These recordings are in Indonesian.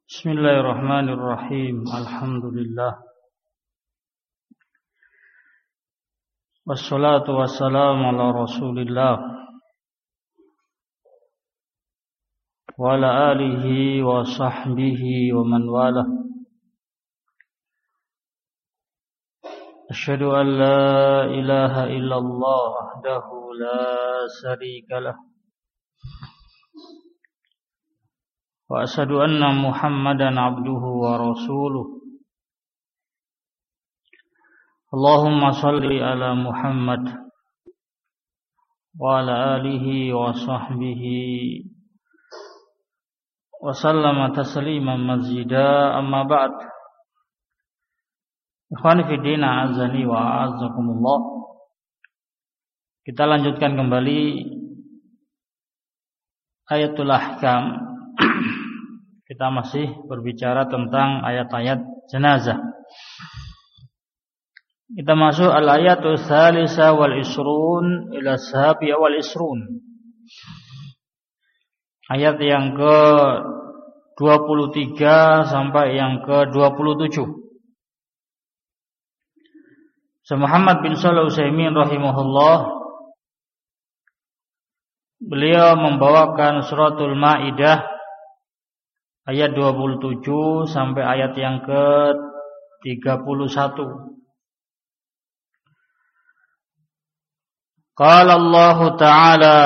Bismillahirrahmanirrahim. Alhamdulillah. Wassalatu wassalamu ala Rasulillah wa ala alihi wa sahbihi wa man walah. Asyhadu an la ilaha illallah wahdahu la syarika lah. Wa asyhadu anna Muhammadan abduhu wa rasuluh. Allahumma salli ala Muhammad wa ala alihi wa sahbihi wa sallama tasliman mazida, amma ba'd. Ikhwani fi din, a'azzani wa a'azzakumullah. Kita lanjutkan kembali Ayatul Ahkam. Kita masih berbicara tentang ayat-ayat jenazah. Kita masuk al-ayatul tsalitsah wal isrun ila sahabi wal isrun. Ayat yang ke-23 sampai yang ke-27. Muhammad bin Shalih Al-Utsaimin rahimahullah, beliau membawakan suratul Maidah ayat 27 sampai ayat yang ke-31. Qala Allah Ta'ala,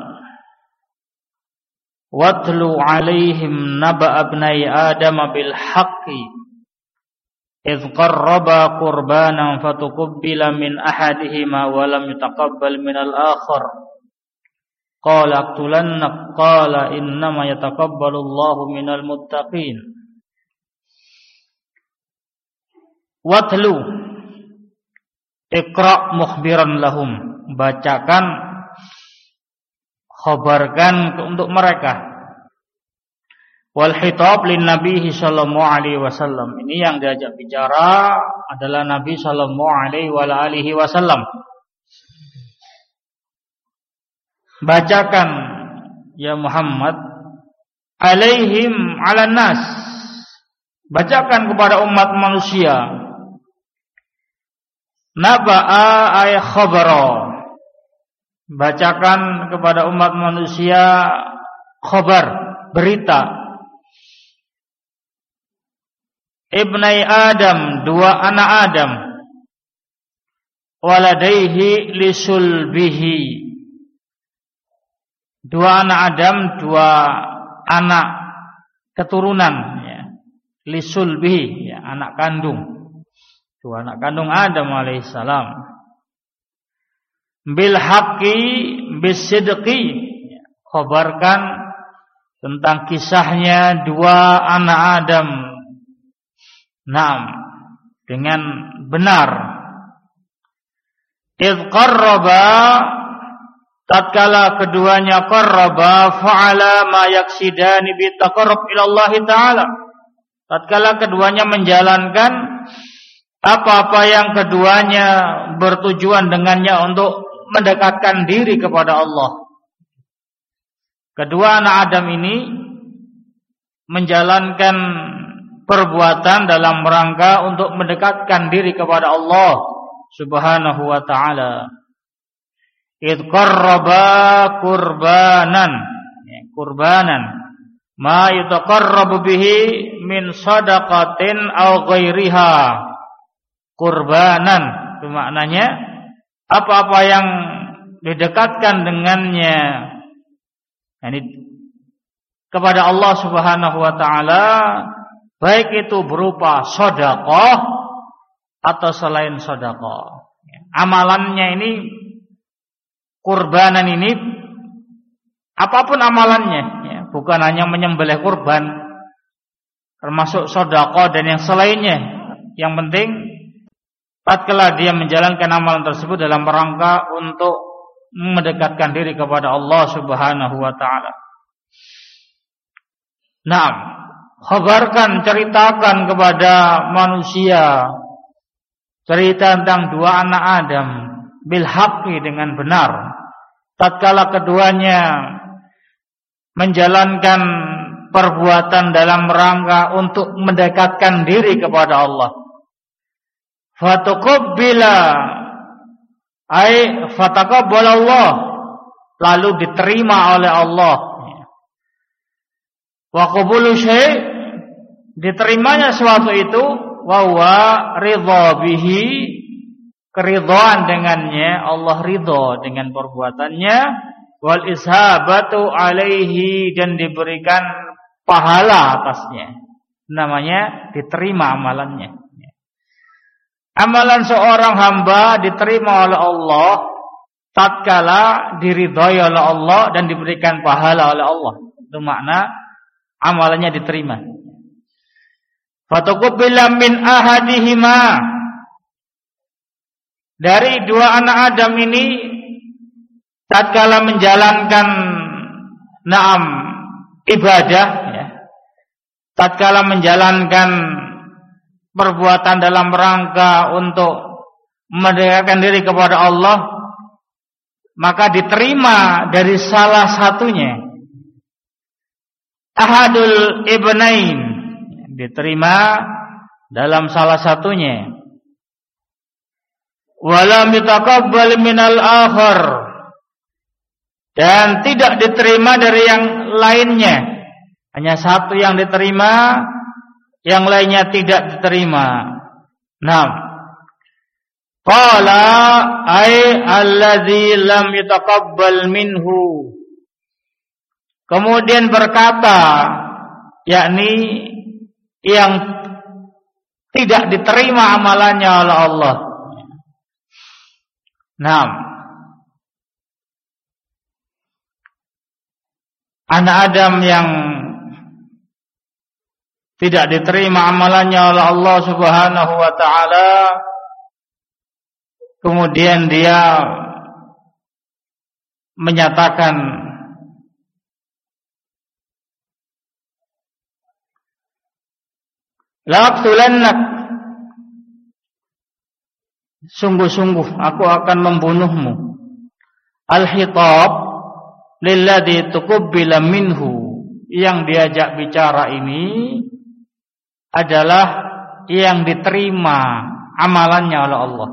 watlu 'alaihim naba'a ibnai Adam bil haqqi idh qarraba qurbanan fatuqabbala min ahadihima wa lam yutaqabbal min al-akhar. Qala aqtulannak, qala innama yataqabbalu Allahu minal muttaqin. Watlu, iqra' mukhbiran lahum, bacakan, khabarkan untuk mereka. Wal khitab lin nabi sallallahu alaihi wasallam, ini yang diajak bicara adalah Nabi sallallahu alaihi wasallam. Bacakan ya Muhammad, alaihim ala nas, bacakan kepada umat manusia, naba'a ay khabara, bacakan kepada umat manusia khabar, berita. Ibnai Adam, dua anak Adam, waladaihi lisulbihi, dua anak Adam, dua anak keturunan, ya. Lisulbihi, ya, anak kandung, dua anak kandung Adam alaihissalam. Bil haqqi bisidqi, ya, khabarkan tentang kisahnya dua anak Adam. Naam, dengan benar. Idh qarraba, tatkala keduanya qarraba, fa'ala ma yaksidani bi taqarrub ila Allah Ta'ala, tatkala keduanya menjalankan apa-apa yang keduanya bertujuan dengannya untuk mendekatkan diri kepada Allah. Kedua anak Adam ini menjalankan perbuatan dalam rangka untuk mendekatkan diri kepada Allah Subhanahu wa ta'ala. Idh qarraba qurbanan, qurbanan ma yutaqarrabu bihi min shadaqatin aw ghairiha. Qurbanan itu maknanya apa-apa yang didekatkan dengannya, yani kepada Allah Subhanahu wa ta'ala, baik itu berupa sedekah atau selain sedekah. Amalannya ini, kurbanan ini, apapun amalannya, ya, bukan hanya menyembelih kurban, termasuk sedekah dan yang selainnya. Yang penting tatkala dia menjalankan amalan tersebut dalam rangka untuk mendekatkan diri kepada Allah Subhanahu wa ta'ala. Nah, khabarkan, ceritakan kepada manusia cerita tentang dua anak Adam bil haqqi, dengan benar. Tatkala keduanya menjalankan perbuatan dalam rangka untuk mendekatkan diri kepada Allah. Fatuqabbila ay fataqabbalallah, lalu diterima oleh Allah. Wa qabulu syai', diterimanya suatu itu, wa huwa ridha bihi, keridhaan dengannya, Allah ridha dengan perbuatannya, wal ishabatu alaihi, dan diberikan pahala atasnya, namanya diterima amalannya. Amalan seorang hamba diterima oleh Allah tatkala diridhai oleh Allah dan diberikan pahala oleh Allah. Itu makna amalannya diterima. Fatuqabbila min ahadihima, dari dua anak Adam ini tatkala menjalankan ibadah, ya, tatkala menjalankan perbuatan dalam rangka untuk mendekatkan diri kepada Allah, maka diterima dari salah satunya. Ahadul ibnain, diterima dalam salah satunya. Walam yutaqabbal minal akhar, dan tidak diterima dari yang lainnya. Hanya satu yang diterima, yang lainnya tidak diterima. Naam. Qala ay alladzi lam yutaqabbal minhu. Kemudian berkata, yakni yang tidak diterima amalannya oleh Allah. Naam. Anak Adam yang tidak diterima amalannya oleh Allah Subhanahu wa taala, kemudian dia menyatakan, laqtulannak, sungguh-sungguh aku akan membunuhmu. Al-khitab lilladzi tuqabbila minhu, yang diajak bicara ini adalah yang diterima amalannya oleh Allah.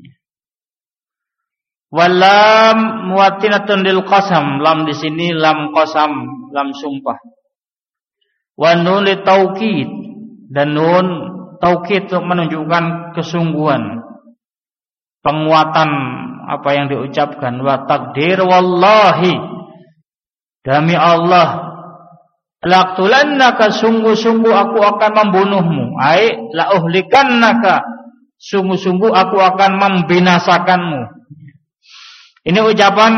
Walam muwattinatun lil qasam, lam di sini lam qasam, lam sumpah. Wa nun li taukid, dan nun taukid untuk menunjukkan kesungguhan, penguatan apa yang diucapkan. Wa takdir wallahi, demi Allah, laqtulannaka, sungguh-sungguh aku akan membunuhmu. Ai la uhlikannaka, sungguh-sungguh aku akan membinasakanmu. Ini ucapan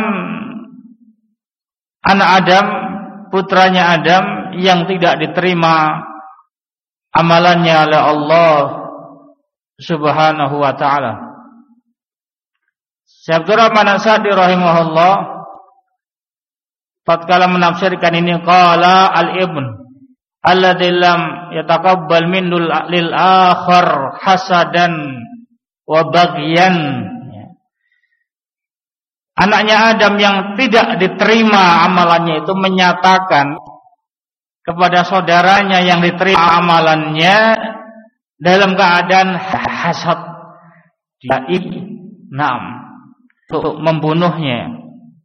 anak Adam, putranya Adam, yang tidak diterima amalannya oleh Allah Subhanahu wa taala. Syekh Abdul Rahman As-Sa'di rahimahullah tatkala menafsirkan ini, qala al-ibn alladzi lam yataqabbal minul lil akhar hasadan wa baghyan. Anaknya Adam yang tidak diterima amalannya itu menyatakan kepada saudaranya yang diterima amalannya dalam keadaan hasad, untuk membunuhnya.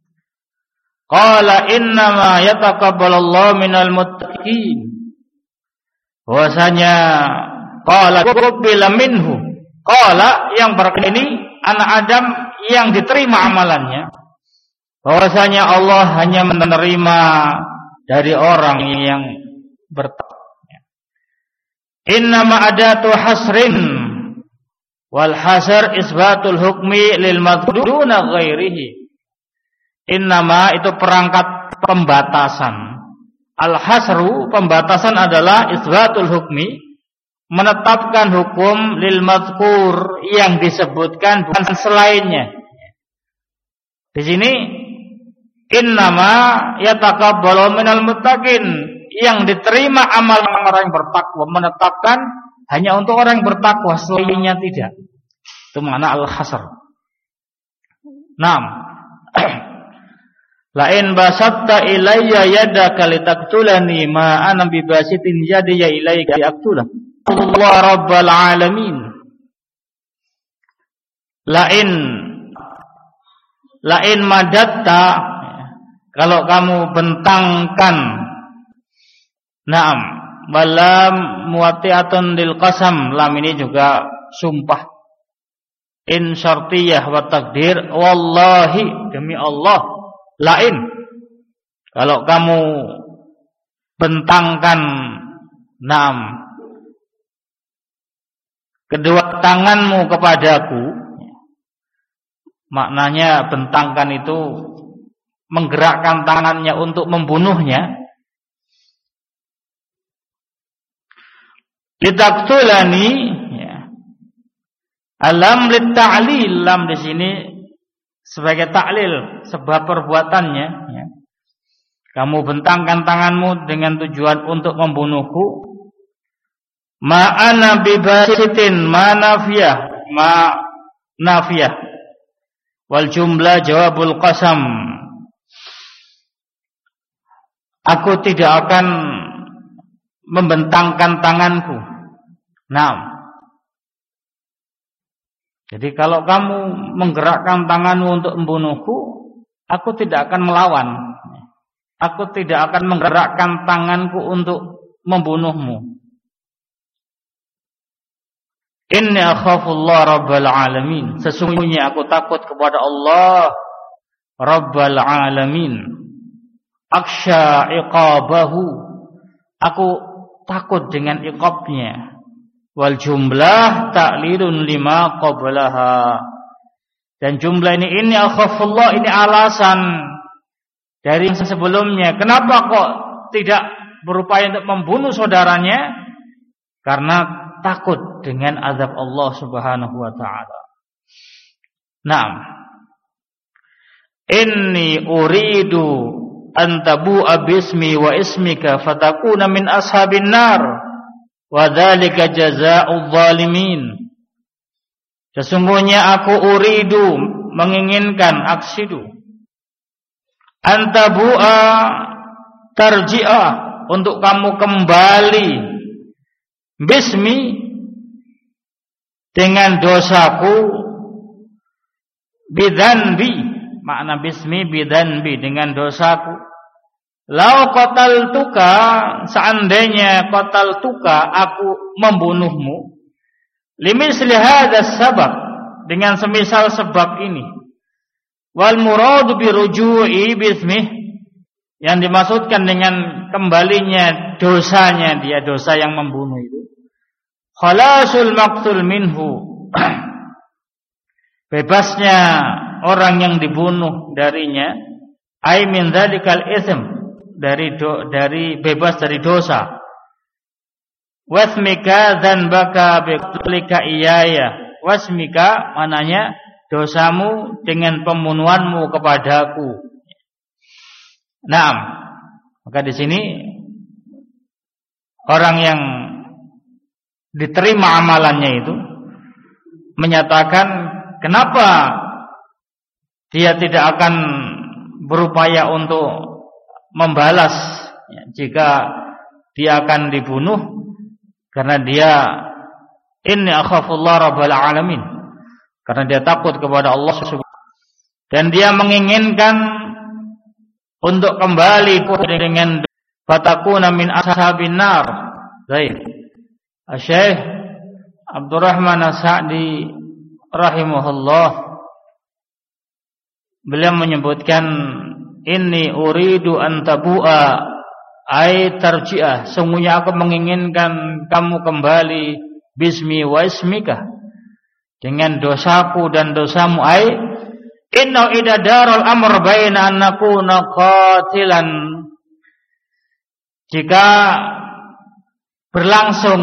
Qala innama yataqabbalallahu minal muttaqin, bahwasanya qala qabbila minhu, qala yang berkata ini anak Adam yang diterima amalannya, bahwasanya Allah hanya menerima dari orang yang bertakwa. Innama adatu hasrin, wal hasr isbatul hukmi lil madhuna ghairihi. Innama itu perangkat pembatasan. Al-hasru, pembatasan adalah isbatul hukmi, menetapkan hukum lil madhkur, yang disebutkan bukan selainnya. Di sini innama yataqabbalu minal muttaqin, yang diterima amal orang yang bertakwa, menetapkan hanya untuk orang yang bertakwa, selainnya tidak. Itu makna al-hasr. Naam. La in basatta ilayya yadaka litaktulani ma ana bibasitin yadiya ilayka liaktula. Allah rabbal alamin. La in madatta, kalau kamu bentangkan, na'am, walam muwati'atun lil qasam, lam ini juga sumpah. In syartiyah wa takdir, wallahi, demi Allah. Lain, kalau kamu bentangkan, na'am, kedua tanganmu kepadaku, maknanya bentangkan itu menggerakkan tangannya untuk membunuhnya. Litaktulani, ya. Alam litta'lil, lam di sini sebagai taklil, sebab perbuatannya, ya. Kamu bentangkan tanganmu dengan tujuan untuk membunuhku. Ma'ana bibasitin, ma nafiyah, wal jumlah jawabul qasam. Aku tidak akan membentangkan tanganku. Nah, jadi kalau kamu menggerakkan tanganmu untuk membunuhku, aku tidak akan melawan. Aku tidak akan menggerakkan tanganku untuk membunuhmu. Inni akhafullah rabbal alamin. Sesungguhnya aku takut kepada Allah rabbal alamin. Aksha iqabahu. Aku takut dengan iqabnya. Wal jumlah ta'lilun lima qablaha. Dan jumlah ini akhafullah, ini alasan dari yang sebelumnya. Kenapa kok tidak berupaya untuk membunuh saudaranya? Karena takut dengan azab Allah Subhanahu wa taala. Naam. Inni uridu an tabu'a bismi wa ismika fatakuna min ashabin nar. Wa dzalika jazaa'udz zalimin. Sesungguhnya aku uridu, menginginkan, aksidu, antabu'a, tarji'ah, untuk kamu kembali bismi, dengan dosaku, bidzanbi, makna bismi bidzanbi, dengan dosaku. Lau qataltuka, seandainya qataltuka, aku membunuhmu, limisli hadzal sabab, dengan semisal sebab ini. Wal muradu bi ruju'i bismih, yang dimaksudkan dengan kembalinya dosanya, dia dosa yang membunuh itu, khalasul maqtul minhu, bebasnya orang yang dibunuh darinya, ai min dzalikal itsm, dari bebas dari dosa. Wasmika dzanbaka biqatlika iyaya. Wasmika mananya dosamu dengan pembunuhanmu kepadaku. Naam. Maka di sini orang yang diterima amalannya itu menyatakan kenapa dia tidak akan berupaya untuk membalas, ya, jika dia akan dibunuh, karena dia inni akhafullah rabbal alamin, karena dia takut kepada Allah dan dia menginginkan untuk kembali dengan fatakuna min ashabin nar. Baik, Syekh Abdurrahman As-Sa'di rahimahullah, beliau menyebutkan inni uridu an tabu'a ay tarji'ah, sungguhnya aku menginginkan kamu kembali bismi wa ismika, dengan dosaku dan dosamu. Ay inna idadarul amr baina an nakuna qatilan, jika berlangsung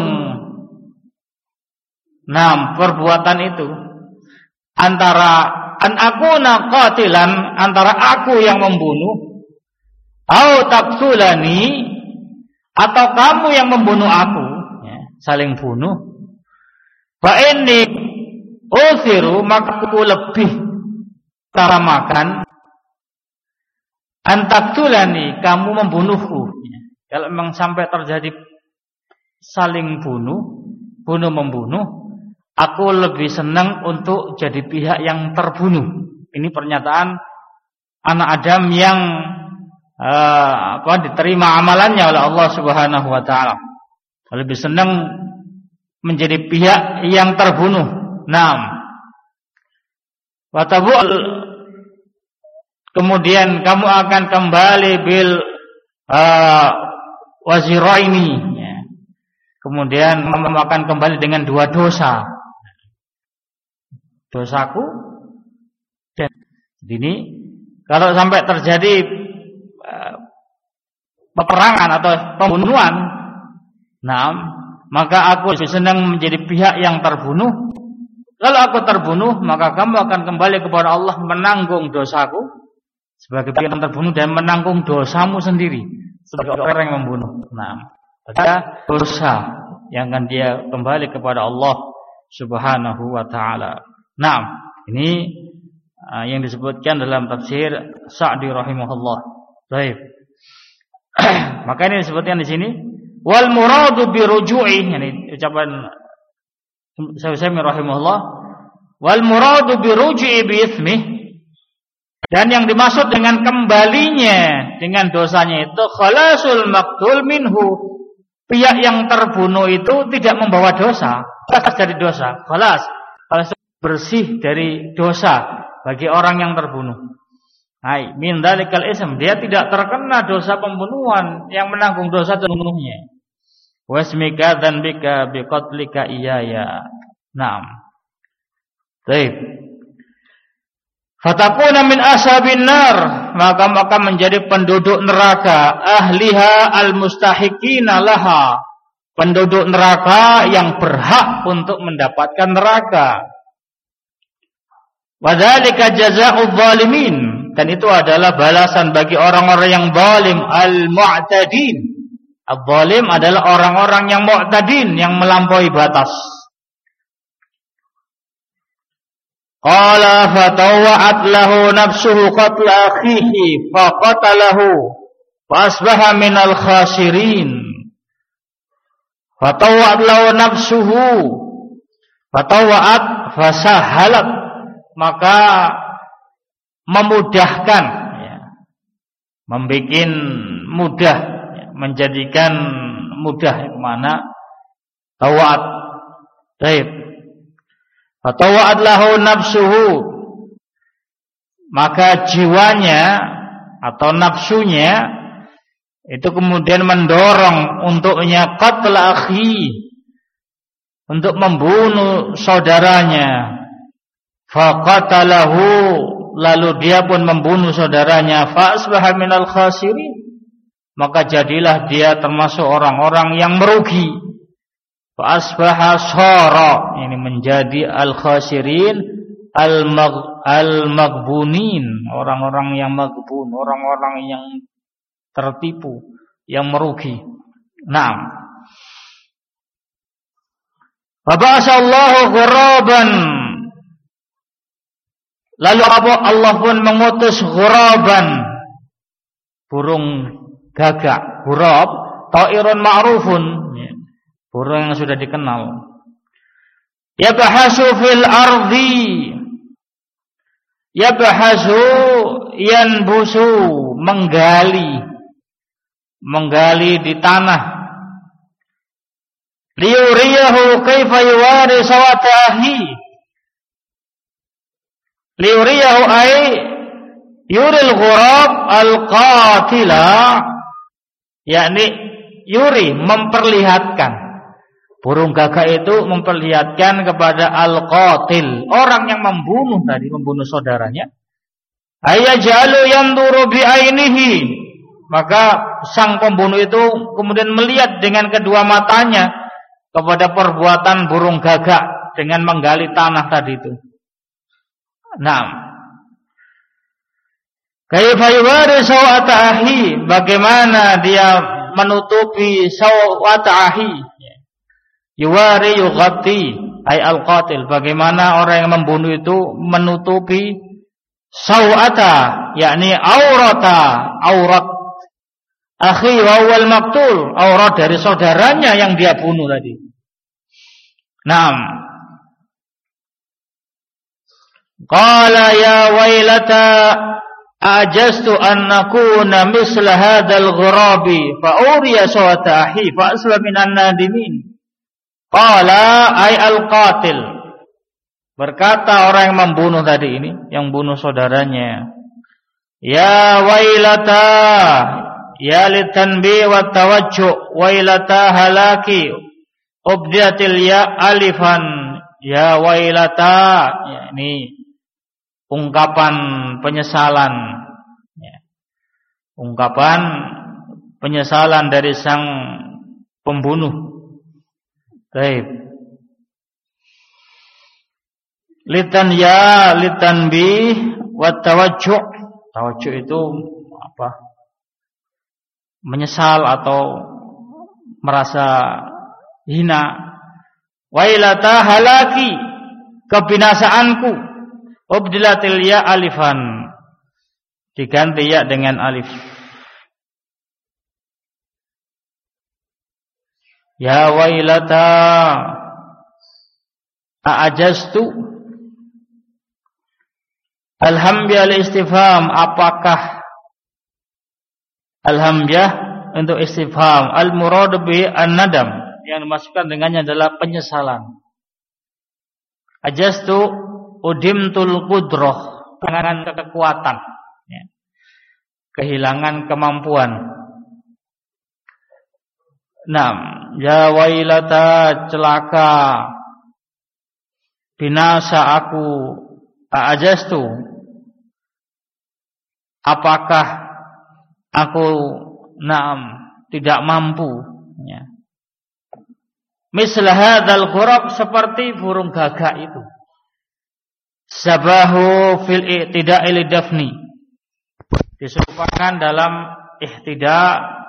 perbuatan itu antara an akuna qatilan, antara aku yang membunuh, au taqtulani, atau kamu yang membunuh aku, ya, saling bunuh. Fa inni uthiru, maka aku lebih utamakan Antaktulani, kamu membunuhku. Kalau memang sampai terjadi saling bunuh-membunuh, aku lebih senang untuk jadi pihak yang terbunuh. Ini pernyataan anak Adam yang diterima amalannya oleh Allah Subhanahu wa taala. Lebih senang menjadi pihak yang terbunuh. Naam. Kemudian kamu akan kembali bil waziraini. Kemudian kamu akan kembali dengan dua dosa. Dosaku dan ini kalau sampai terjadi peperangan atau pembunuhan, maka aku senang menjadi pihak yang terbunuh. Kalau aku terbunuh, maka kamu akan kembali kepada Allah menanggung dosaku sebagai pihak yang terbunuh dan menanggung dosamu sendiri sebagai orang yang membunuh. Ada dosa yang akan dia kembali kepada Allah Subhanahu wa taala. Ini yang disebutkan dalam tafsir Sa'di rahimahullah. Baik. Maka ini disebutkan di sini wal muradu bi ruju'i, ini ucapan Syafi'i rahimahullah, wal muradu bi ruju'i bi itsmih, dan yang dimaksud dengan kembalinya dengan dosanya itu khalasul maqtul minhu, pihak yang terbunuh itu tidak membawa dosa, bebas dari dosa, khalas bersih dari dosa bagi orang yang terbunuh. Hai, min dzalikal ism, dia tidak terkena dosa pembunuhan, yang menanggung dosa pembunuhnya. Wasmika dzanbika biqatlika iyaya. Baik. Fatakuna min ashabin nar, maka menjadi penduduk neraka, ahliha almustahiqina laha, penduduk neraka yang berhak untuk mendapatkan neraka. Wadzalika jazaa'udz zalimin, dan itu adalah balasan bagi orang-orang yang zalim, al-mu'tadin. Al-zalim adalah orang-orang yang mu'tadin, yang melampaui batas. Qala fatawa'at lahu nafsuhu qatla akhihi faqatalahu fasbaha minal khasirin. Fatawa'at lahu nafsuhu, fatawa'at fasahalat, maka memudahkan, membikin mudah, menjadikan mudah, kemana tawa'at. Baik. Fatawa'at lahu nafsuhu, maka jiwanya atau nafsunya itu kemudian mendorong untuknya qatla akhi, untuk membunuh saudaranya. Faqatalahu, lalu dia pun membunuh saudaranya. Fa asbaha minal khasirin, maka jadilah dia termasuk orang-orang yang merugi. Fa asbaha shara, ini menjadi al-khasirin, al-maghbunin, orang-orang yang maghbun, orang-orang yang tertipu, yang merugi. Fa ba'asallahu ghuraban, lalu Allah pun mengutus ghuraban, burung gagak. Ghurab ta'irun ma'rufun, burung yang sudah dikenal. Yabhasu fil ardi, yabhasu yanbusu, menggali di tanah. Liyuriyahu kaifa yuwari sawatahi, liyuriyahu ay yuril ghurab al-qatila, yakni yuri, memperlihatkan. Burung gagak itu memperlihatkan kepada al-qatil, orang yang membunuh tadi, membunuh saudaranya. Ayajalu yanduru bi'ainihi, maka sang pembunuh itu kemudian melihat dengan kedua matanya kepada perbuatan burung gagak dengan menggali tanah tadi itu. Kaifa yuwari sawata ahi, bagaimana dia menutupi sawata ahi. Yuwari yughatti ay al-qatil, bagaimana orang yang membunuh itu menutupi sawata, yakni aurat akhi wa huwal maqtul, aurat dari saudaranya yang dia bunuh tadi. Naam. Qala ya wailata ajastu an nakuna misla hadzal ghurabi fa uriya sawata akhi fa asla minan nadimin. Qala ay al-qatil. Berkata orang yang membunuh tadi ini, yang bunuh saudaranya. Ya wailata, ya litanbi wa tawajju, wailata halaki, ubdiatil ya alifan, ya wailata, ya, ini ungkapan penyesalan, ya. Ungkapan penyesalan dari sang pembunuh. Baik. Litan ya, litan bi, wa tawajju'. Tawajju' itu apa? Menyesal atau merasa hina. Wailata halaki, kebinasaanku. Ubdilatil ya alifan, diganti ya dengan alif. Ya wailata a'ajastu. Alhamdulillah al-istifham, apakah alhamdulillah untuk istifham, al-murad bi an-nadam, yang dimaksudkan dengannya adalah penyesalan. Ajastu udimtul qudrah, kehilangan kekuatan, ya. Kehilangan kemampuan. Naam, ya wailata, celaka, binasa aku, ajastu, apakah aku tidak mampu, ya. Mislah hadzal ghurab, seperti burung gagak itu. Sabahu fil i'tida'i lidafni, disumpahkan dalam ihtidah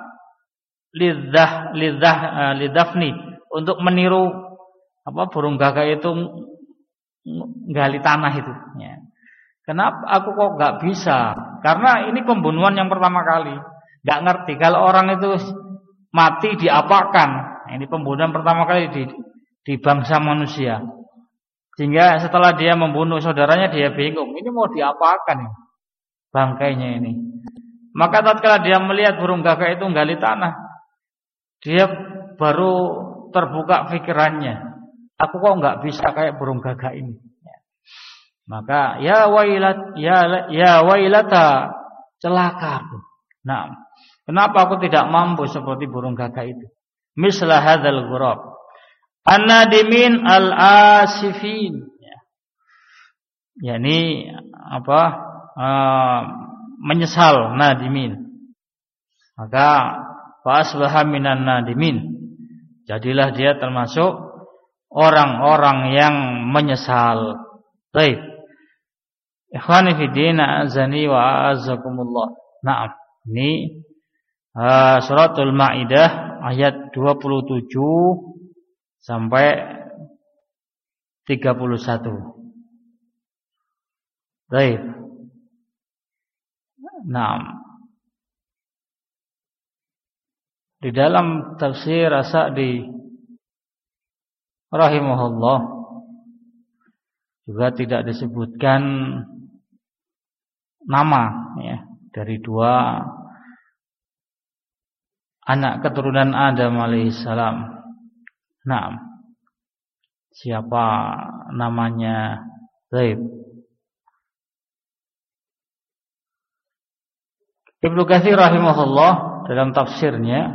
lidafni, untuk meniru apa, burung gagak itu gali tanah itu, ya. Kenapa aku kok nggak bisa? Karena ini pembunuhan yang pertama kali, nggak ngerti kalau orang itu mati diapakan. Ini pembunuhan pertama kali di bangsa manusia, sehingga setelah dia membunuh saudaranya dia bingung, ini mau diapakan ya, bangkainya ini. Maka tatkala dia melihat burung gagak itu gali tanah, dia baru terbuka pikirannya, aku kok nggak bisa kayak burung gagak ini. Maka ya wailat, ya wailata, celaka aku. Nah, kenapa aku tidak mampu seperti burung gagak itu? Mislah hadzal ghurab. An-nadimin al-asifin. Yani apa? Menyesal, nadimin. Maka fasbaha minan nadimin, jadilah dia termasuk orang-orang yang menyesal. Baik. Ikhwani fi din, azani wa azakumullah. Naam. Ini suratul Maidah ayat 27 sampai 31. Baik. Naam. Di dalam tafsir As-Sa'di rahimahullah juga tidak disebutkan nama, ya, dari dua anak keturunan Adam alaihissalam. Nah, siapa namanya? Baik. Ibnu Katsir rahimahullah dalam tafsirnya,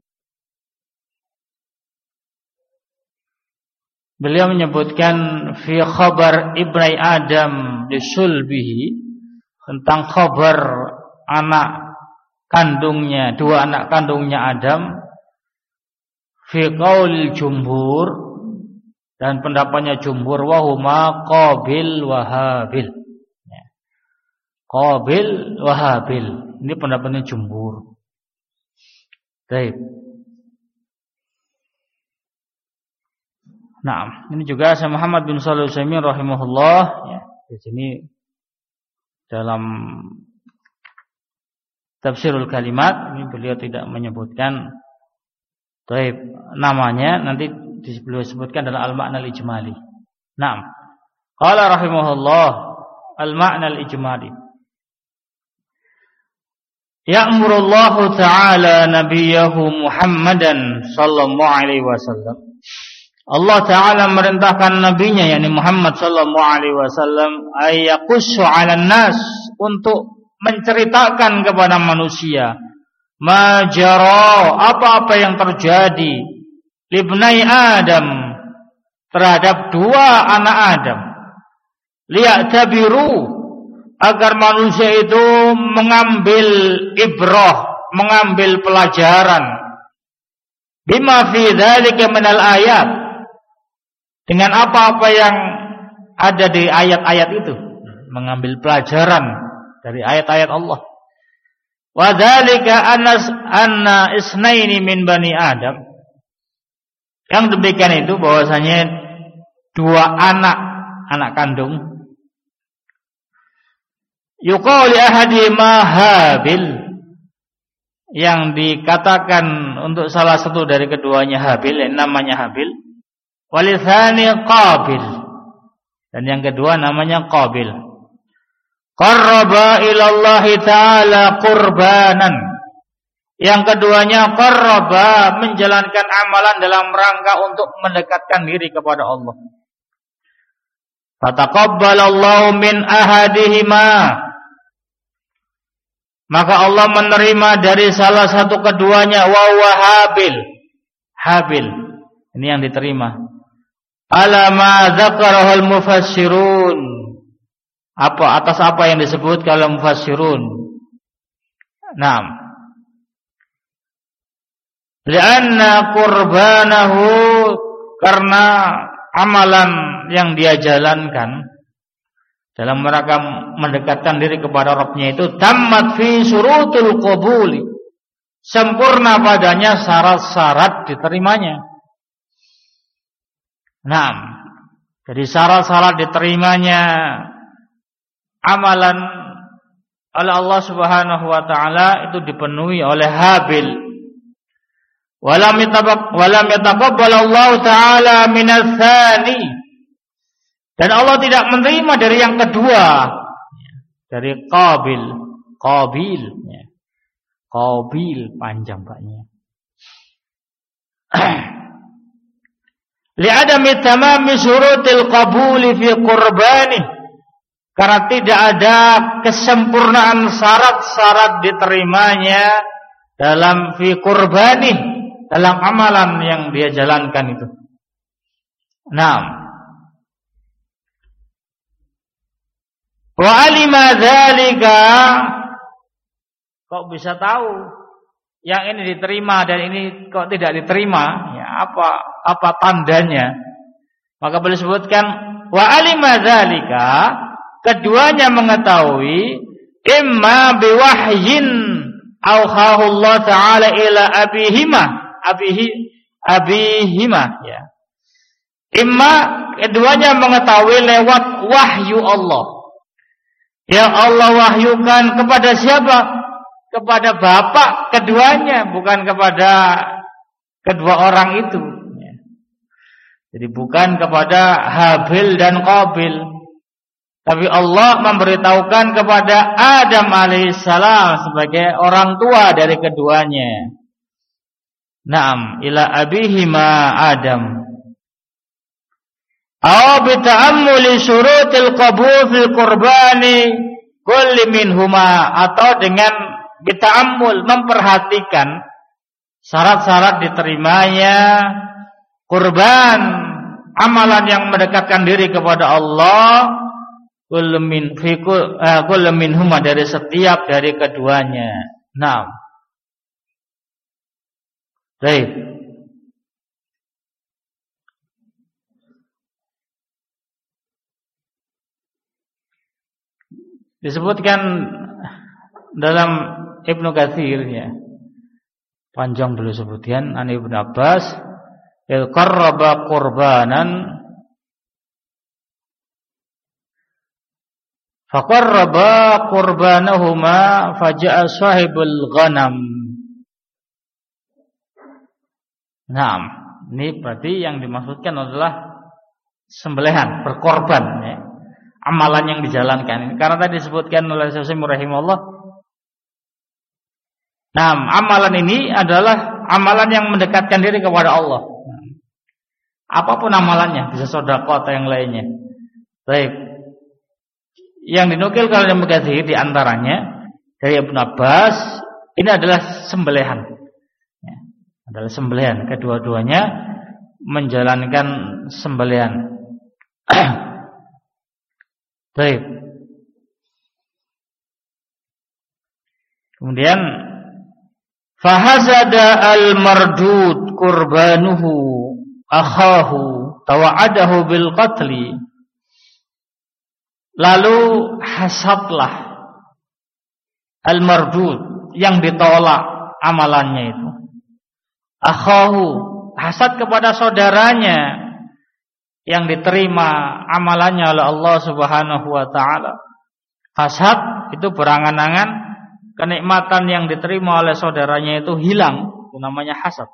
beliau menyebutkan fi khabar ibni Adam li sulbihi, tentang khabar anak kandungnya, dua anak kandungnya Adam, fi qaul jumhur, dan pendapatnya jumhur, wa huma Qabil wa Habil. Qabil wa Habil, ini pendapatnya jumhur. Baik. Nah, ini juga Syekh Muhammad bin Shalih Al-Utsaimin rahimahullah, ya, di sini dalam Tafsirul Kalimat ini beliau tidak menyebutkan namanya, nanti beliau sebutkan dalam al-ma'na al-ijmali. Naam. Qala rahimahullah al-ma'na al-ijmali. Ya'murullahu ta'ala nabiyahu Muhammadan sallallahu alaihi wasallam. Allah Ta'ala merintahkan nabinya yakni Muhammad sallallahu alaihi wasallam ayaqussu 'alan nas untuk menceritakan kepada manusia majara apa-apa yang terjadi libnai Adam terhadap dua anak Adam liya'tabiru agar manusia itu mengambil ibrah, mengambil pelajaran bima fi dzalika minal ayat, dengan apa-apa yang ada di ayat-ayat itu, mengambil pelajaran dari ayat-ayat Allah. Wa dzalika anna isnaini min bani Adam. Yang demikian itu bahwasanya dua anak kandung. Yuqalu ahadihima Habil, yang dikatakan untuk salah satu dari keduanya Habil, yang namanya Habil. Walithani Qabil, dan yang kedua namanya Qabil. Qarraba ilallahi ta'ala qurbanan, yang keduanya qarraba, menjalankan amalan dalam rangka untuk mendekatkan diri kepada Allah. Fataqabbalallahu min ahadihima, maka Allah menerima dari salah satu keduanya, wa huwa Habil, ini yang diterima. Ala ma dzakarahul mufassirun, atas apa yang disebut kalau mufassirun. Naam. Lianna qurbanahu, karena amalan yang dia jalankan dalam rangka mendekatkan diri kepada Rabbnya itu tammat fi syurutul qabuli, sempurna padanya syarat-syarat diterimanya. Naam. Jadi syarat-syarat diterimanya amalan oleh Allah Subhanahu wa taala itu dipenuhi oleh Habil. Walam yataqabbal Allah taala minats tsani, dan Allah tidak menerima dari yang kedua, dari Qabil ya. Qabil panjang Paknya. Li'adami tamami syurutil qabuli fi qurbani, karena tidak ada kesempurnaan syarat-syarat diterimanya dalam fi qurbani, dalam amalan yang dia jalankan itu. Naam. Wa alima dzalika, kok bisa tahu yang ini diterima dan ini kok tidak diterima? Ya, apa tandanya? Maka boleh sebutkan wa alima dzalika, keduanya mengetahui imma biwahyin auhahu Allah taala ila abihima ya. Imma keduanya mengetahui lewat wahyu Allah. Yang Allah wahyukan kepada siapa? Kepada bapak keduanya, bukan kepada kedua orang itu. Jadi bukan kepada Habil dan Qabil, tapi Allah memberitahukan kepada Adam alaihissalam sebagai orang tua dari keduanya. Naam, ila abihima Adam. Aw bita'ammuli syurutil qabul fil qurbani kulli minhuma, atau dengan bita'ammul, memperhatikan syarat-syarat diterimanya kurban, amalan yang mendekatkan diri kepada Allah, kullu minhuma, dari setiap dari keduanya. Naam. Baik. Disebutkan dalam Ibnu Katsir ya. Panjang dulu sebutkan an Ibnu Abbas, il qarraba qurbanan Faqarraba qurbanahuma faja'a sahibul ghanam. Nah, ini berarti yang dimaksudkan adalah sembelihan, berkorban ya. Amalan yang dijalankan. Karena tadi disebutkan oleh Syekh rahimahullah. Nah, amalan ini adalah amalan yang mendekatkan diri kepada Allah. Apapun amalannya, bisa sedekah atau yang lainnya. Baik. Yang dinukilkan oleh Imam Katsir di antaranya dari Ibnu Abbas, ini adalah sembelihan. Ya, adalah sembelihan. Kedua-duanya menjalankan sembelihan. Baik. Kemudian fahazada al-mardud qurbanuhu akhahu tawa'adahu bil qatli. Lalu hasadlah al-mardud yang ditolak amalannya itu. Akhahu, hasad kepada saudaranya yang diterima amalannya oleh Allah Subhanahu wa taala. Hasad itu berangan-angan kenikmatan yang diterima oleh saudaranya itu hilang, itu namanya hasad.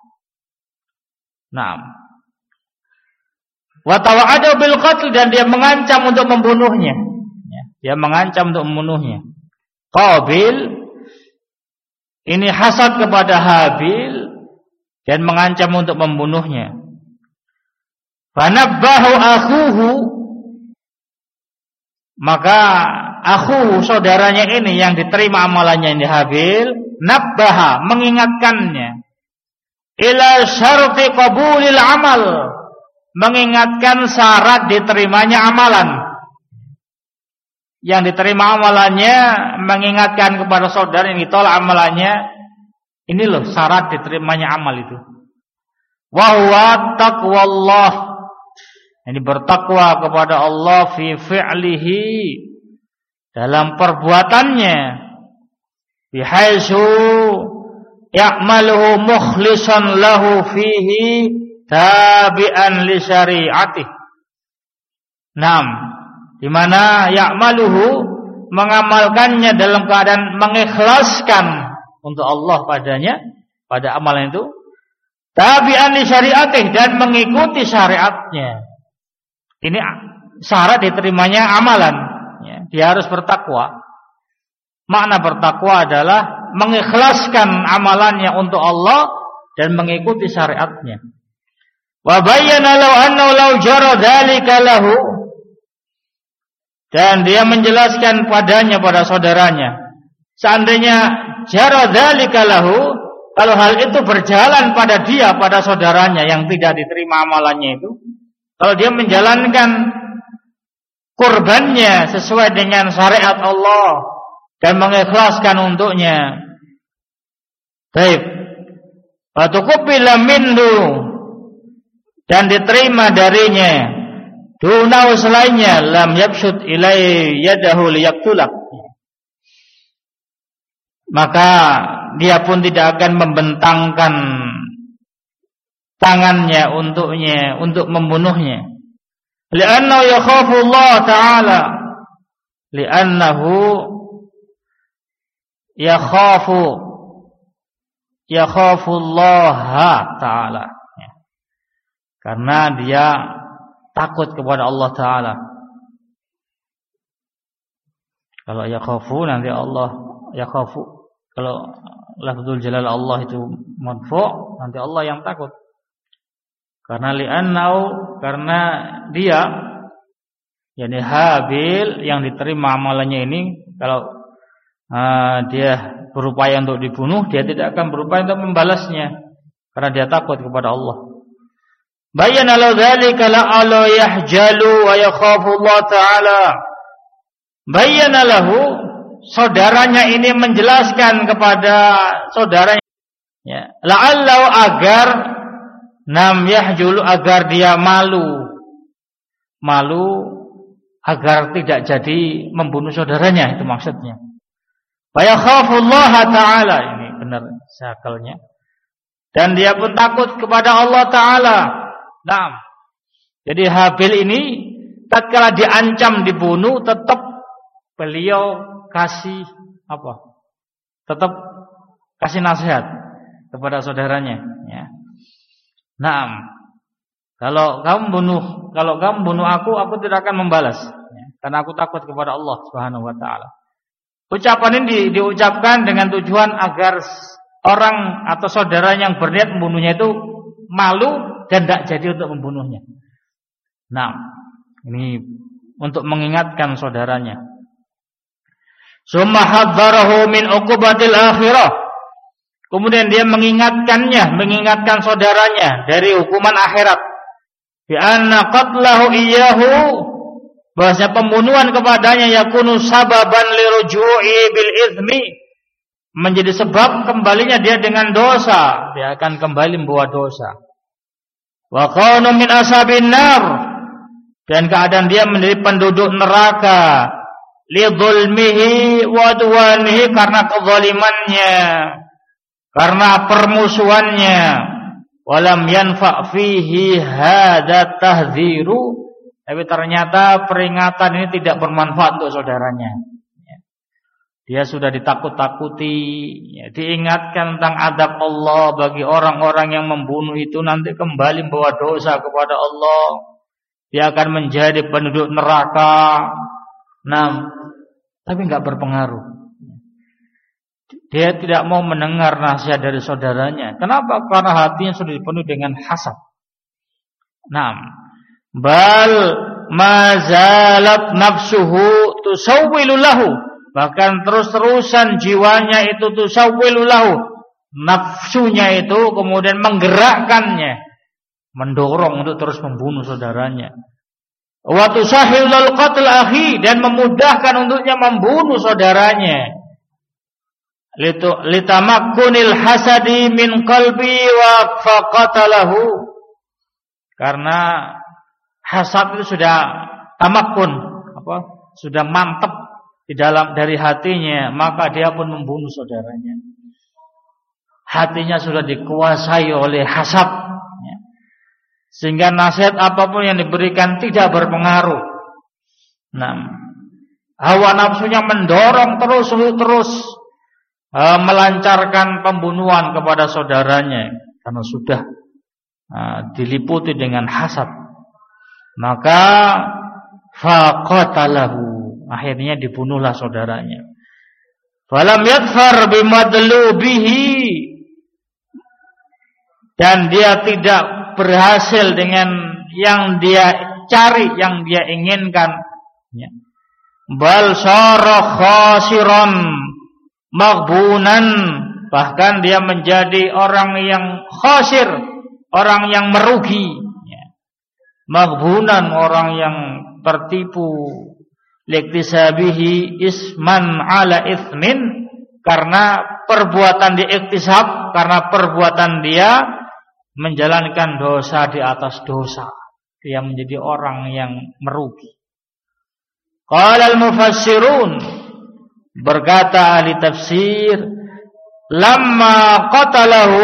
Nah, wa tawa'ada bil qatl, dan dia mengancam untuk membunuhnya. Dia mengancam untuk membunuhnya. Qabil ini hasad kepada Habil dan mengancam untuk membunuhnya. Fanabbahu akhuhu, maka akhuhu saudaranya ini yang diterima amalannya ini Habil, nabbaha mengingatkannya ila syarti qabulil amal, mengingatkan syarat diterimanya amalan. Yang diterima amalannya mengingatkan kepada saudara yang ditolak amalannya, ini loh syarat diterimanya amal itu. Wa huwa taqwallah, ini bertakwa kepada Allah fi fi'lihi, dalam perbuatannya, bihaitsu ya'maluhu mukhlishan lahu fihi tabi'an li syari'atih. Naam, di mana ya'maluhu mengamalkannya dalam keadaan mengikhlaskan untuk Allah padanya, pada amalan itu, tabi'an li syari'atih, dan mengikuti syariatnya. Ini syarat diterimanya amalan ya, dia harus bertakwa. Makna bertakwa adalah mengikhlaskan amalannya untuk Allah dan mengikuti syariatnya. Wa bayyana law annahu law jara dzalika lahu, dan dia menjelaskan padanya, pada saudaranya, seandainya jara dzalika lahu, kalau hal itu berjalan pada dia, pada saudaranya yang tidak diterima amalannya itu, kalau dia menjalankan kurbannya sesuai dengan syariat Allah dan mengikhlaskan untuknya, baik, wa tuqbila minhu, dan diterima darinya, dunau selainnya, lam yabsut ilai yadahu liyaktulak, maka dia pun tidak akan membentangkan tangannya untuknya, untuk membunuhnya. Li'annahu yakhafu Allah Ta'ala, li'annahu yakhafu Allah Ta'ala, karena dia takut kepada Allah Ta'ala. Kalau yakhafu nanti Allah yakhafu, kalau lafzul jalal Allah itu marfu', nanti Allah yang takut. Karena li'annau, karena dia, yakni Habil yang diterima amalannya ini, kalau dia berupaya untuk dibunuh, dia tidak akan berupaya untuk membalasnya, karena dia takut kepada Allah. Bayyana lahu dzalika la'alla yahjalu wa yakhafu Allah Ta'ala. Bayyana lahu, saudaranya ini menjelaskan kepada saudaranya, ya, la'allahu, agar nam yahjulu, agar dia malu agar tidak jadi membunuh saudaranya, itu maksudnya. Wa yakhafullaha ta'ala, ini benar sakalnya, dan dia pun takut kepada Allah Ta'ala. Nah, jadi Habil ini tatkala diancam dibunuh tetap beliau kasih apa? Tetap kasih nasihat kepada saudaranya, ya. Naam. Kalau kamu bunuh aku tidak akan membalas, ya, karena aku takut kepada Allah Subhanahu wa taala. Ucapan ini diucapkan dengan tujuan agar orang atau saudara yang berniat membunuhnya itu malu dan tidak jadi untuk membunuhnya. Nah, ini untuk mengingatkan saudaranya. Summa hadzarahu min uqubatil akhirah. Kemudian dia mengingatkan saudaranya dari hukuman akhirat. Bi anna qatlahu iyyahu, bahwasanya pembunuhan kepadanya yakunu sababan liruju'i bil itsmi, menjadi sebab kembalinya dia dengan dosa, dia akan kembali membawa dosa. Wa qanu min ashabin nar, dan keadaan dia menjadi penduduk neraka, li dzulmihi wa udwanihi, karena kezalimannya, karena permusuhannya. Walam yanfa' fihi hadza tahdziru, tapi ternyata peringatan ini tidak bermanfaat untuk saudaranya. Dia sudah ditakut-takuti, ya, diingatkan tentang adab Allah bagi orang-orang yang membunuh itu nanti kembali membawa dosa kepada Allah. Dia akan menjadi penduduk neraka. Nah, tapi enggak berpengaruh. Dia tidak mau mendengar nasihat dari saudaranya. Kenapa? Karena hatinya sudah dipenuhi dengan hasad. Nah, bal mazalat nafsuhu tusawwilu lahu, bahkan terus-terusan jiwanya itu tusawwilu lahu, nafsunya itu kemudian menggerakkannya, mendorong untuk terus membunuh saudaranya. Wa tusahhilul qatl akhi, dan memudahkan untuknya membunuh saudaranya. Litamakkunil hasadi min qalbi wa faqatalahu, karena hasad itu sudah tamakkun, sudah mantap di dalam dari hatinya, maka dia pun membunuh saudaranya. Hatinya sudah dikuasai oleh hasad, ya. Sehingga nasihat apapun yang diberikan tidak berpengaruh. Nah, hawa nafsunya mendorong terus melancarkan pembunuhan kepada saudaranya karena sudah diliputi dengan hasad. Maka faqatalahu, akhirnya dibunuhlah saudaranya. Falam yadfar bimadlubihi, dan dia tidak berhasil dengan yang dia cari, yang dia inginkan. Bal sara khasiran maghbunan, bahkan dia menjadi orang yang khasir, orang yang merugi, ya. Maghbunan, orang yang tertipu, liktisabihi isman ala ithmin, karena perbuatan dia iktisab, karena perbuatan dia menjalankan dosa di atas dosa, dia menjadi orang yang merugi. Qala al-mufassirun, berkata ahli tafsir, lamma qatalahu,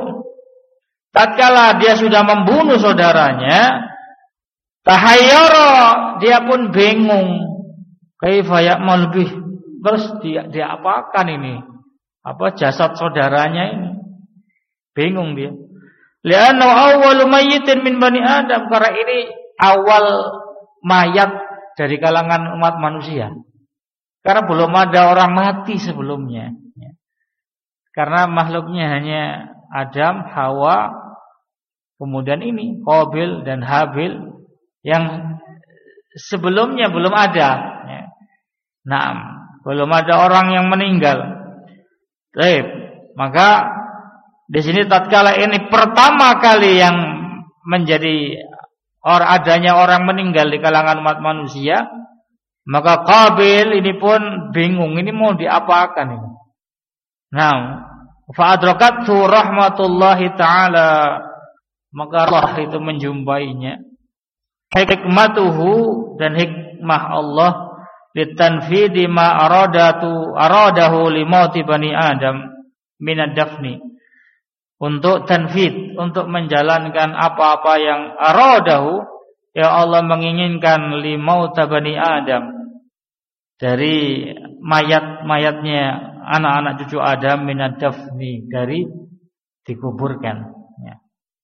tatkala dia sudah membunuh saudaranya, tahayyara, dia pun bingung, kaifa ya'mal bih, terus dia apakan ini, jasad saudaranya ini, bingung dia. Li'annahu awwalu mayyitin min bani Adam, karena ini awal mayat dari kalangan umat manusia. Karena belum ada orang mati sebelumnya, ya. Karena makhluknya hanya Adam, Hawa, kemudian ini Qabil dan Habil, yang sebelumnya belum ada, ya. Nah, belum ada orang yang meninggal. Baik, maka di sini tatkala ini pertama kali yang menjadi adanya orang meninggal di kalangan umat manusia, maka Qabil ini pun bingung, ini mau diapakan ini. Nah, fa'adrakathu rahmatullahi ta'ala, maka Allah itu menjumpainya. Hikmatuhu, dan hikmah Allah, litanfidi ma aradahu limauti bani Adam minad dafni, untuk tanfid, untuk menjalankan apa-apa yang aradahu, ya Allah menginginkan limauta bani Adam, dari mayat-mayatnya anak-anak cucu Adam minadafni, dari dikuburkan. Ya.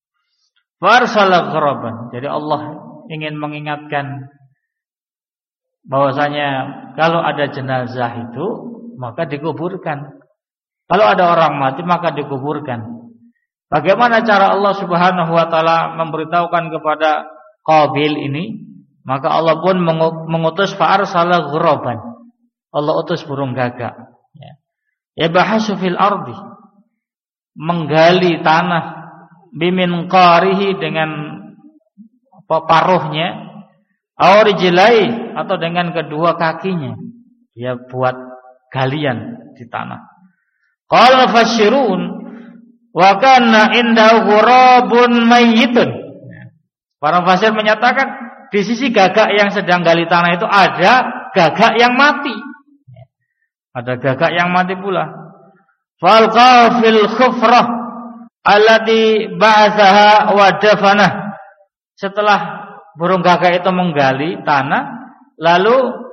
Farsala gharaban. Jadi Allah ingin mengingatkan bahwasanya kalau ada jenazah itu maka dikuburkan. Kalau ada orang mati maka dikuburkan. Bagaimana cara Allah Subhanahu wa taala memberitahukan kepada Qabil ini? Maka Allah pun mengutus fa'arsala ghuraban. Allah utus burung gagak. Ya bahasu fil ardi, menggali tanah, bimin qarihi, dengan paruhnya, aurijlai, atau dengan kedua kakinya. Dia buat galian di tanah. Qala fasirun wa kana indahu ghurabun mayyitun. Para fasir menyatakan di sisi gagak yang sedang gali tanah itu ada gagak yang mati. Ada gagak yang mati pula. Falqa fil khufrah allati ba'athaha wa dafanah. Setelah burung gagak itu menggali tanah, lalu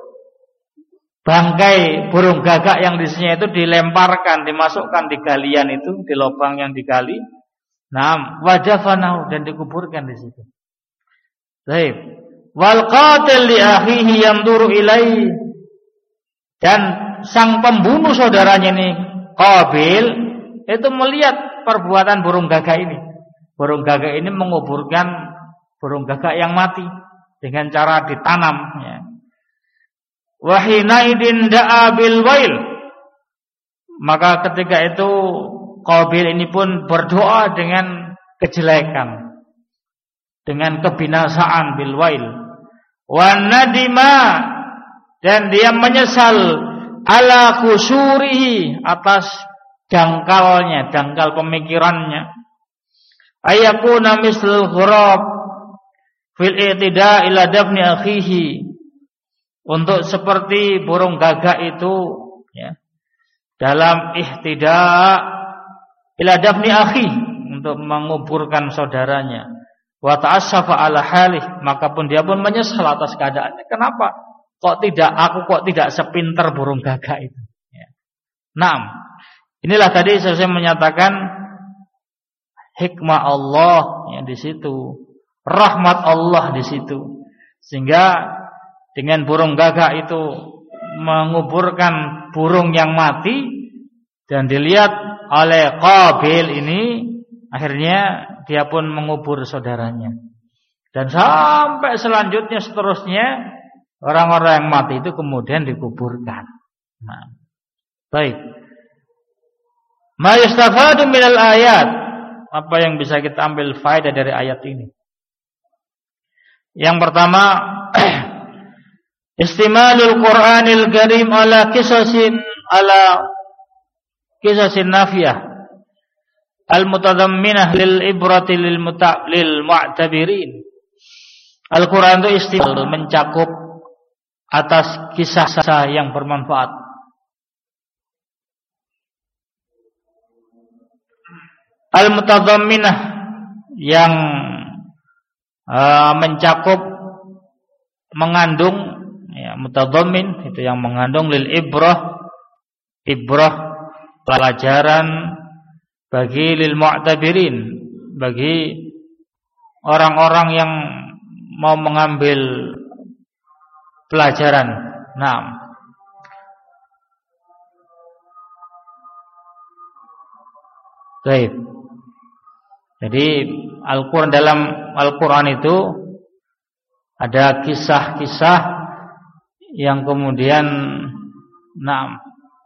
bangkai burung gagak yang di sini itu dilemparkan, dimasukkan di galian itu, di lubang yang digali. Nah, wa dafanahu, dan dikuburkan di situ. Baik. Wal qatil li akhihi yanzuru ilaihi, dan sang pembunuh saudaranya ini Qabil itu melihat perbuatan burung gagak ini. Burung gagak ini menguburkan burung gagak yang mati dengan cara ditanam, ya. Wa hina idin da'a bil wail, maka ketika itu Qabil ini pun berdoa dengan kejelekan, dengan kebinasaan, bil wail. Wa nadima, dan dia menyesal ala kusurihi, atas dangkalnya, dangkal pemikirannya. Ayakuna mislul ghurab fil i'tida ila dafni akhihi, untuk seperti burung gagak itu, ya, dalam ihtida ila dafni akhi, untuk menguburkan saudaranya. Wa ta'assafa ala halih, maka pun dia pun menyesal atas keadaannya. Kenapa? Kok tidak sepinter burung gagak itu, ya. Nah, inilah tadi saya menyatakan hikmah Allah yang di situ, rahmat Allah di situ, sehingga dengan burung gagak itu menguburkan burung yang mati, dan dilihat oleh Qabil ini, akhirnya dia pun mengubur saudaranya. Dan sampai selanjutnya, seterusnya, orang-orang yang mati itu kemudian dikuburkan. Nah, baik. Ma yustafadu minal ayat, apa yang bisa kita ambil faedah dari ayat ini? Yang pertama, istimalul Qur'anil Karim ala kisasin nafiyah al-mutadamminah lil ibrati lil mu'tabirin. Al-Quran itu istimal, mencakup atas kisah-kisah yang bermanfaat. Al-mutadamminah, yang mencakup, mengandung, ya, mutadammin itu yang mengandung, lil ibrah pelajaran, bagi lil mu'tabirin, bagi orang-orang yang mau mengambil pelajaran. Nah, baik. Jadi dalam Al-Quran itu ada kisah-kisah yang kemudian, nah,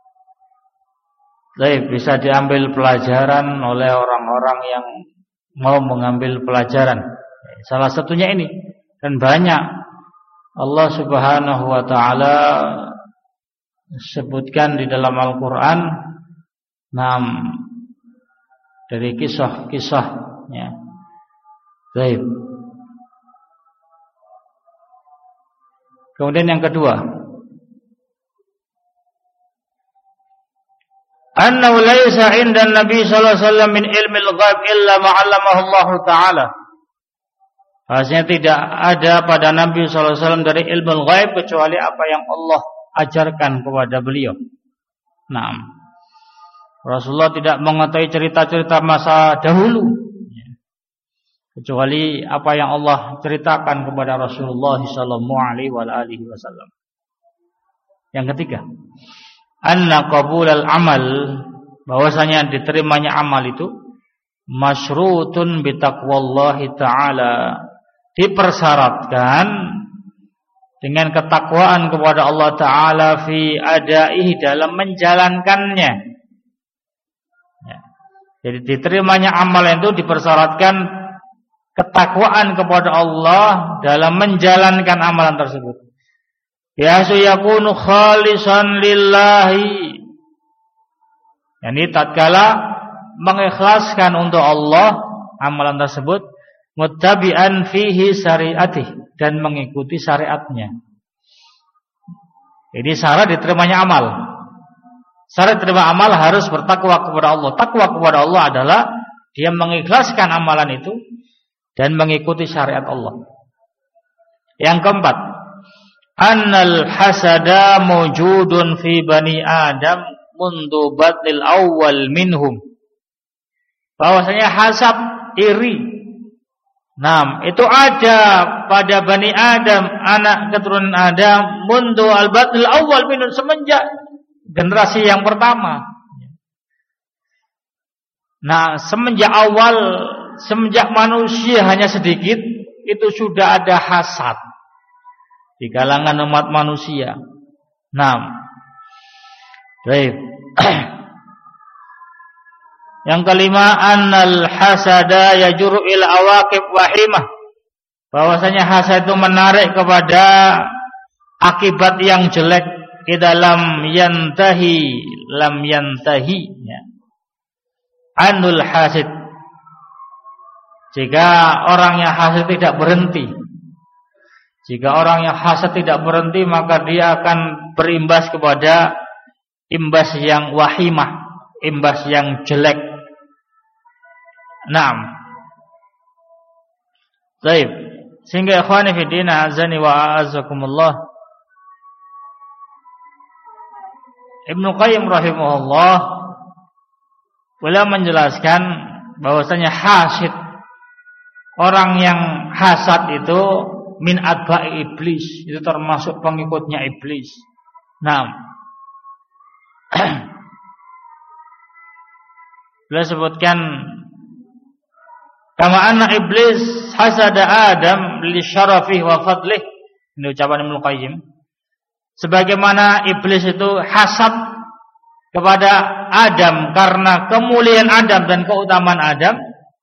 baik, bisa diambil pelajaran oleh orang-orang yang mau mengambil pelajaran. Salah satunya ini, dan banyak Allah Subhanahu wa taala sebutkan di dalam Al-Quran, dari kisah-kisah, ya. Baik. Kemudian yang kedua, annahu laisa 'inda Nabi sallallahu alaihi wasallam min ilmil ghaib illa ma 'allamahu Allah taala. Bahasanya tidak ada pada Nabi sallallahu alaihi wasallam dari ilmu ghaib kecuali apa yang Allah ajarkan kepada beliau. Nah, Rasulullah tidak mengetahui cerita-cerita masa dahulu, kecuali apa yang Allah ceritakan kepada Rasulullah sallallahu alaihi wasallam. Yang ketiga, anna qabulal amal, bahwasanya diterimanya amal itu masyrutun bi taqwallahi ta'ala, dipersyaratkan dengan ketakwaan kepada Allah Ta'ala fi adaihi, dalam menjalankannya. Ya. Jadi diterimanya amal itu dipersyaratkan ketakwaan kepada Allah dalam menjalankan amalan tersebut. Bihasu yakunu khalisan lillahi, yani tatkala mengikhlaskan untuk Allah amalan tersebut, muttabi'an fihi syariatih, dan mengikuti syariatnya. Ini syarat diterimanya amal. Syarat diterima amal harus bertakwa kepada Allah. Takwa kepada Allah adalah dia mengikhlaskan amalan itu dan mengikuti syariat Allah. Yang keempat, annal hasada mawjudun fi bani Adam mundu batlil awal minhum, bahwasanya hasad, iri, itu ada pada Bani Adam, anak keturunan Adam, mundu al-batil awal minhum, semenjak generasi yang pertama. Nah, semenjak manusia hanya sedikit, itu sudah ada hasad di kalangan umat manusia. Baik. Yang kelima, annal hasada yajuru ila awaqib wahimah, bahwasanya hasad itu menarik kepada akibat yang jelek. Idza lam yantahi ya. Anul hasid, jika orang yang hasad tidak berhenti. Jika orang yang hasad tidak berhenti, maka dia akan berimbas kepada imbas yang wahimah, imbas yang jelek. Baik. Sehingga ikhwani fi din, azani wa a'azzakumullah, Ibnu Qayyim rahimahullah beliau menjelaskan bahwasanya hasid, orang yang hasad itu min atba'i iblis, itu termasuk pengikutnya iblis. Beliau sebutkan kama anna iblis hasada Adam li syarafih wa fadlih. Ini ucapan Ibnu Qayyim. Sebagaimana iblis itu hasad kepada Adam karena kemuliaan Adam dan keutamaan Adam.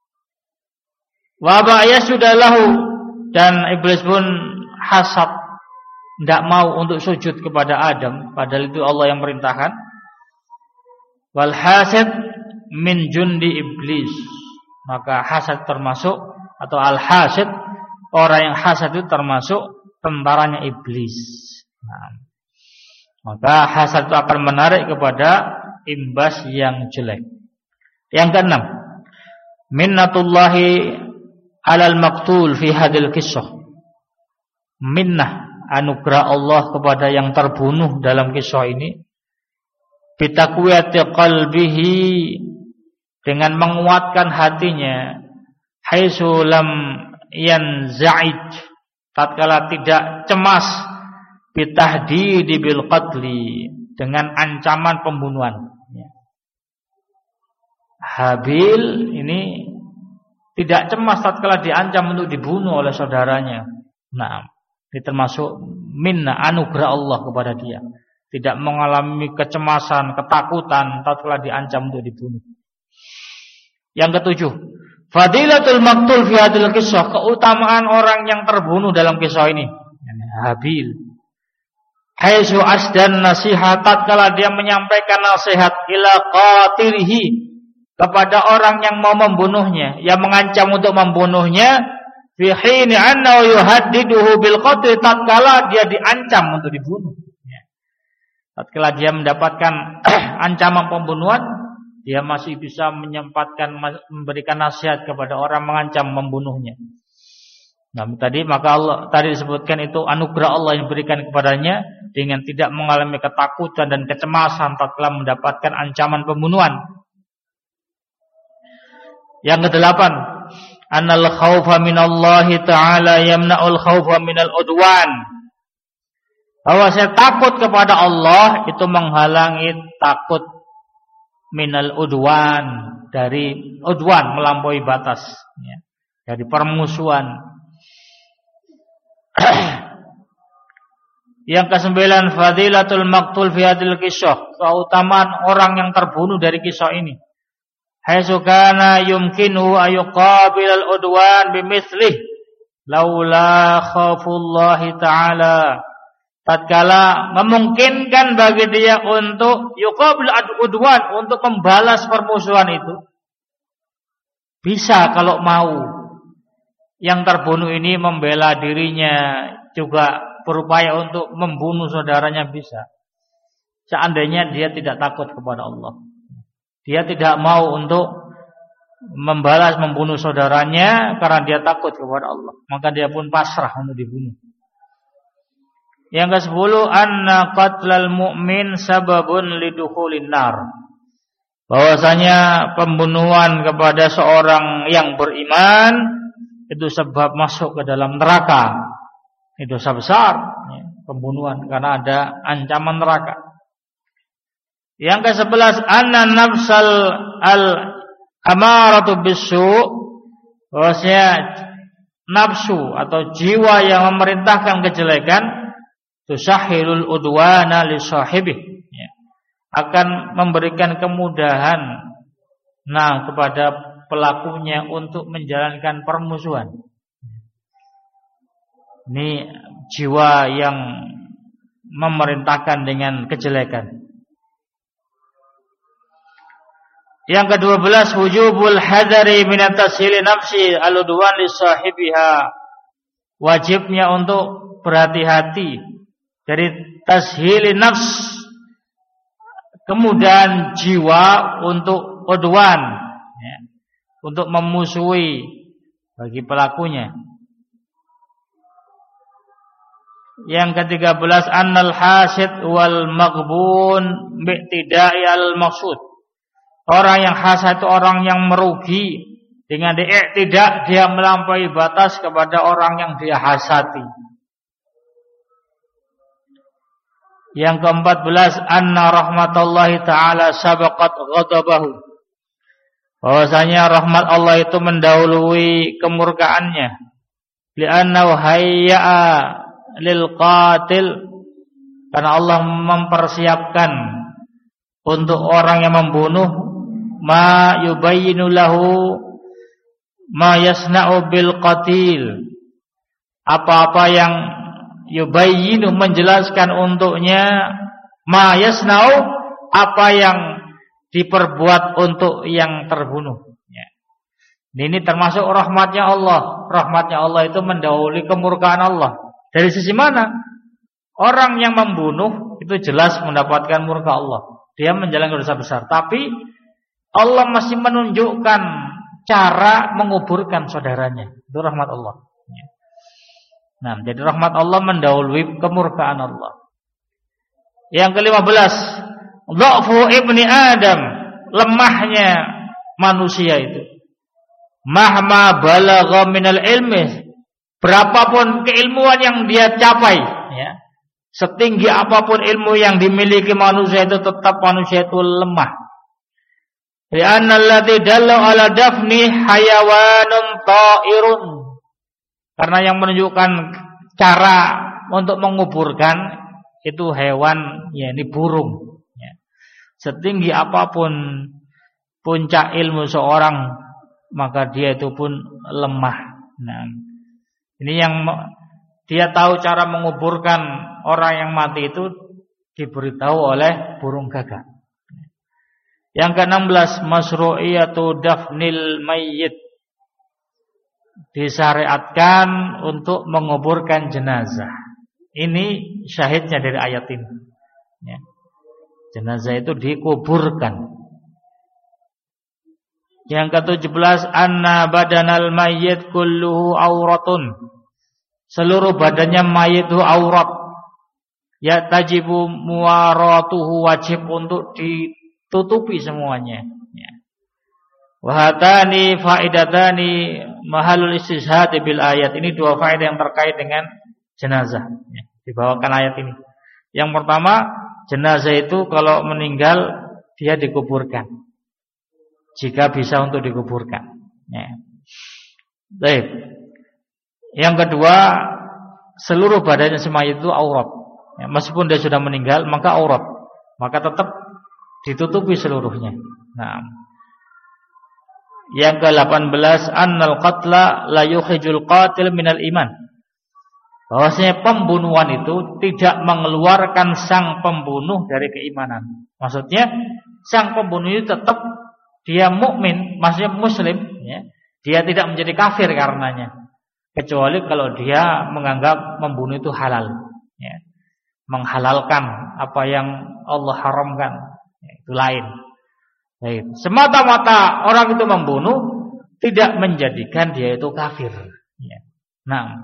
Wa ba'ya sudah lahu, dan iblis pun hasad, tidak mau untuk sujud kepada Adam, padahal itu Allah yang merintahkan. Wal hasid min jundi iblis, maka hasad termasuk, atau al-hasid, orang yang hasad itu termasuk tentaranya iblis. Maka hasad itu akan menarik kepada imbas yang jelek. Yang keenam, minnatullahi alal maqtul fi hadil kisah, minnah, anugerah Allah kepada yang terbunuh dalam kisah ini, bitaqwiyati qalbihi, dengan menguatkan hatinya, haitsu lam yanza'ij, tatkala tidak cemas, bitahdidi bil qatli, dengan ancaman pembunuhan. Habil ini tidak cemas tatkala diancam untuk dibunuh oleh saudaranya. Ini termasuk minnah, anugerah Allah kepada dia, tidak mengalami kecemasan, ketakutan tatkala diancam untuk dibunuh. Yang ketujuh, fadilatul maqtul fi hadil kisah, keutamaan orang yang terbunuh dalam kisah ini, Habil. Haitsu asdan nasihat, tatkala dia menyampaikan nasihat ila qatilihi, kepada orang yang mau membunuhnya, yang mengancam untuk membunuhnya, fi hini annahu yuhaddiduhu bil qatl, tatkala dia diancam untuk dibunuh. Tatkala dia mendapatkan ancaman pembunuhan, dia masih bisa menyempatkan memberikan nasihat kepada orang mengancam membunuhnya. Maka Allah tadi disebutkan itu anugerah Allah yang diberikan kepadanya, dengan tidak mengalami ketakutan dan kecemasan tatkala mendapatkan ancaman pembunuhan. Yang kedelapan, annal khaufa minallahi ta'ala yamna'ul khaufa minal udwan. Bahwa saya takut kepada Allah itu menghalangi takut minal udwan, dari udwan melampaui batas, ya, dari permusuhan. Yang kesembilan, fadilatul maqtul fi hadil kisah, keutamaan orang yang terbunuh dari kisah ini. Haitsu kana yumkinu ayuqabil al-udwan bimithlih laula khaufullahi ta'ala. Tatkala memungkinkan bagi dia untuk yuqabil al-udwan, untuk membalas permusuhan itu. Bisa kalau mau. Yang terbunuh ini membela dirinya, juga berupaya untuk membunuh saudaranya bisa. Seandainya dia tidak takut kepada Allah. Dia tidak mau untuk membalas membunuh saudaranya karena dia takut kepada Allah. Maka dia pun pasrah untuk dibunuh. Yang ke-10, anna qatlal mu'min sababun lidukhulin nar. Bahwasanya pembunuhan kepada seorang yang beriman itu sebab masuk ke dalam neraka. Itu dosa besar, ya, pembunuhan karena ada ancaman neraka. Yang ke-11, anna nafsal al-amaratu bisu', bahwasanya nafsu atau jiwa yang memerintahkan kejelekan tusahhilul udwana li sahibih, ya, akan memberikan kemudahan kepada pelakunya untuk menjalankan permusuhan. Ini jiwa yang memerintahkan dengan kejelekan. Yang ke-12, wujubul hadari minat tashili nafsi al-udwan li sahibiha. Wajibnya untuk berhati-hati dari tashili nafs, kemudahan jiwa untuk udwan, ya, untuk memusuhi bagi pelakunya. Yang ke-13, annal hasid wal maghbun bi'tidai al-maqsud. Orang yang hasad itu orang yang merugi dengan tidak dia melampaui batas kepada orang yang dia hasati. Yang ke-14, anna rahmatallahi ta'ala sabaqat ghadabahu. Bahwasanya rahmat Allah itu mendahului kemurkaannya. Li'annahu hayya'a lil qatil, karena Allah mempersiapkan untuk orang yang membunuh ma yubayyinu lahu ma yasna'u bil qatil, apa-apa yang yubayyinu menjelaskan untuknya ma yasna'u, apa yang diperbuat untuk yang terbunuh, ya. Ini termasuk rahmatnya Allah. Rahmatnya Allah itu mendahului kemurkaan Allah. Dari sisi mana? Orang yang membunuh itu jelas mendapatkan murka Allah. Dia menjalankan dosa besar. Tapi Allah masih menunjukkan cara menguburkan saudaranya. Itu rahmat Allah. Nah, jadi rahmat Allah mendahului kemurkaan Allah. Yang ke-15, dha'fu ibni Adam, lemahnya manusia itu. Mahma balagha minal ilmi, berapapun keilmuan yang dia capai, ya, setinggi apapun ilmu yang dimiliki manusia itu tetap manusia itu lemah. Li'anna alladhi dalla ala dafni hayawanun ta'irun, karena yang menunjukkan cara untuk menguburkan itu hewan, ya, ini burung, ya. Setinggi apapun puncak ilmu seorang, maka dia itu pun lemah. Nah, ini yang dia tahu cara menguburkan orang yang mati itu diberitahu oleh burung gagak. Yang ke-16, masyru'iyatu dafnil mayyit, disyariatkan untuk menguburkan jenazah. Ini syahidnya dari ayat ini, ya. Jenazah itu dikuburkan. Yang ke-17, anna badanal mayyit kulluhu auratun, seluruh badannya mayit itu aurat. ya tajibu muwaratuhu, wajib untuk ditutupi semuanya. Ya. Wahatani faidatani mahalul istishhad bil ayat. Ini dua faedah yang terkait dengan jenazah. Ya. Dibawakan ayat ini. Yang pertama, jenazah itu kalau meninggal dia dikuburkan, jika bisa untuk dikuburkan. Ya. Baik. Yang kedua, seluruh badannya semuanya itu aurat. Ya, meskipun dia sudah meninggal, maka aurat, maka tetap ditutupi seluruhnya. Nah, yang ke-18, annal qatla la yukhrijul qatil minal iman. Bahwasanya pembunuhan itu tidak mengeluarkan sang pembunuh dari keimanan. Maksudnya sang pembunuh itu tetap dia mukmin, maksudnya muslim, ya. Dia tidak menjadi kafir karenanya, kecuali kalau dia menganggap membunuh itu halal, ya. Menghalalkan apa yang Allah haramkan, ya, itu lain. Baik. Semata-mata orang itu membunuh tidak menjadikan dia itu kafir, ya. Nah,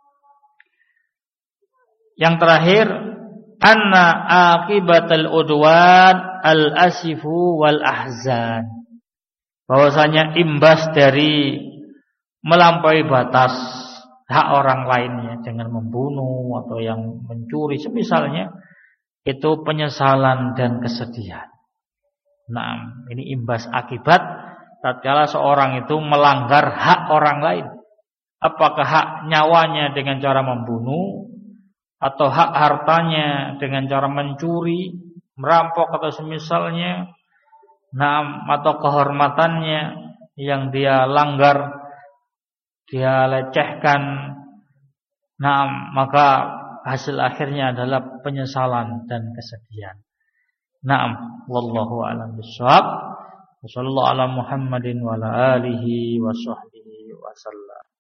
yang terakhir, anna aqibatul udwan al-asifu wal ahzan. Bahwasanya imbas dari melampaui batas hak orang lainnya dengan membunuh atau yang mencuri semisalnya, itu penyesalan dan kesedihan. Nah, ini imbas akibat tatkala seorang itu melanggar hak orang lain. Apakah hak nyawanya dengan cara membunuh, atau hak hartanya dengan cara mencuri, merampok atau semisalnya, nah, atau kehormatannya yang dia langgar, dia lecehkan, nah, maka hasil akhirnya adalah penyesalan dan kesedihan. Naam, wallahu a'lam bishawab. Wassallallahu ala Muhammadin wa ala alihi wa sahbihi wa sallam.